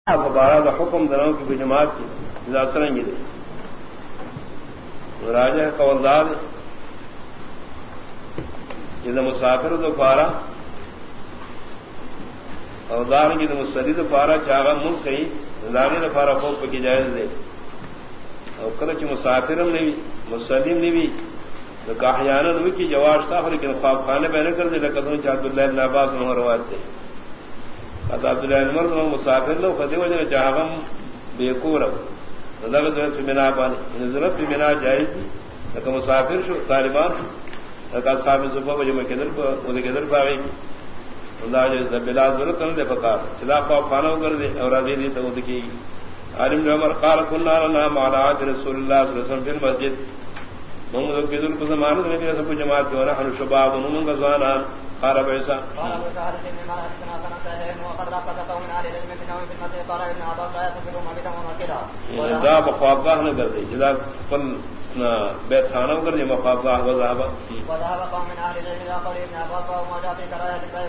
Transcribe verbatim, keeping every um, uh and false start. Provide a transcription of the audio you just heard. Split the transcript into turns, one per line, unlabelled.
بارہ دا حکم دنوں کی جماعت کی ذاتریں گی دے راجہ قوالدار جدہ مسافر دو پارا اور دار کی مسلی دو پارا چاغا ملک کئی داغی دو پارا خوب کی جائز دے اور کلچ مسافرم نہیں مسلم نہیں بھی تو کاحیانا نوی کی جواز تھا لیکن خواب خانے پہنے کر دے لکتوں چاہ عبداللہ ابن عباس نے روایت دے عبداللہ عمر مسافر لو خدی وجہ چاہم بے کورب ضرورت پہ بنا پانی ضرورت پہ بنا جائز دی لیکن مسافر شو طالبان لکا صاحب صفحہ وجہ میں کدھر پہ ادھر کدھر پہ آگئی اللہ جائز بلا ضرورت نہ دے پکار چلا خواب خانہ کر دے اور راضی دی تو دکی عالم عمر قال كنا لنا مع رسول الله صلی اللہ علیہ وسلم في المسجد محمد کے ذل کو زمانہ میں نے سب جماعت جو ہے ہم شباب انہوں کا زوانان قال عيسى
قال ابو سعد بن مالك سنا سنته وقد رقص قوم على العلم من نوم في المسجد قال ابن عباس لا يصفكم بكم وكذا
دا بخوابگاہ نہ کر دے جدا پن بیت خانہ کر دے مخوابگاہ وذهب
وذهب قوم من اهل العلم الى قول ابن عباس وما جاء في كراهه